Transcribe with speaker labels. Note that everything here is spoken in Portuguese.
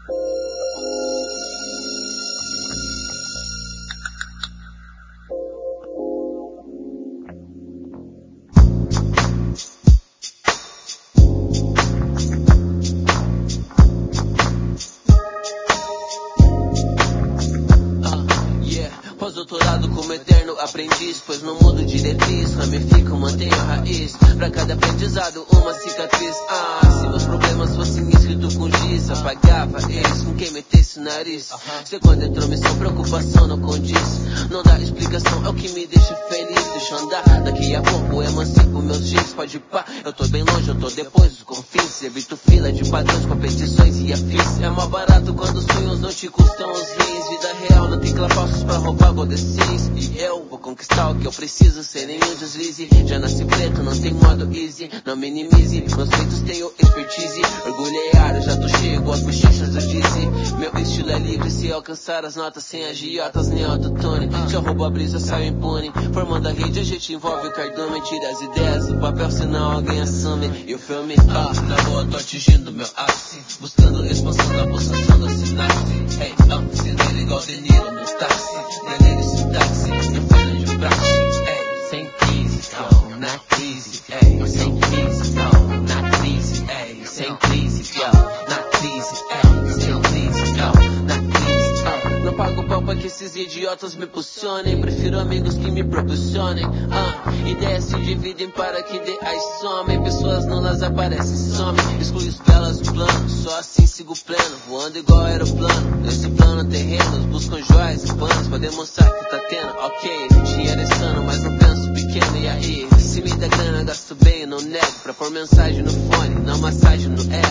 Speaker 1: Pós-doutorado como eterno aprendiz, pois no mundo diretriz ramifico, mantenho a raiz. Pra cada aprendizado uma cicatriz. Se meus problemas fossem escritos com giz, apagava eles com quem metesse o nariz. Sei quando entrou missão, preocupação não condiz. Não dá explicação, é o que me deixa feliz. Deixa andar, daqui a pouco emancipo meus jeans. Pode pá, eu tô bem longe, eu tô depois dos confins. Evito fila de padrões, competições e afins. É mais barato quando os sonhos não te custam os rins. Vida real, não tem clapauços pra roubar Godecins. E eu vou conquistar o que eu preciso, sem nenhum deslize. Já nasci preto, não tem modo easy. Não minimize, meus feitos tenho expertise. Orgulhar, eu já tô cheio igual as bochechas do Dizzy. Meu estilo é livre, se alcançar as notas sem agiotas nem autotune. Se eu roubo a brisa, saio impune. Formando a rede, a gente envolve o cardume. Tira as ideias do papel, senão alguém assume. E o filme, na boa, tô atingindo meu ápice. Buscando expansão da pulsação da sinapse. Hey, sinal igual De Niro no táxi. Delírio sintaxe, inferno de praxe. Hey, sem crise, calma, na crise. Hey, sem crise, calma, na crise. Hey, sem crise, calma, na crise. Hey, sem crise, calma, na crise. Não pago pau pra que esses idiotas me impulsionem. Prefiro amigos que me propulsionem. Ideias se dividem para que ideais somem. Pessoas nulas aparecem, somem. Exclui os belas do plano, só assim sigo pleno. Voando igual aeroplano, nesse plano terrenos. Buscam joias e panos pra demonstrar que tá tendo. Ok, dinheiro é sano, mas não penso pequeno. E aí, se me dá grana, gasto bem, não nego. Pra pôr mensagem no fone, não massagem no ego.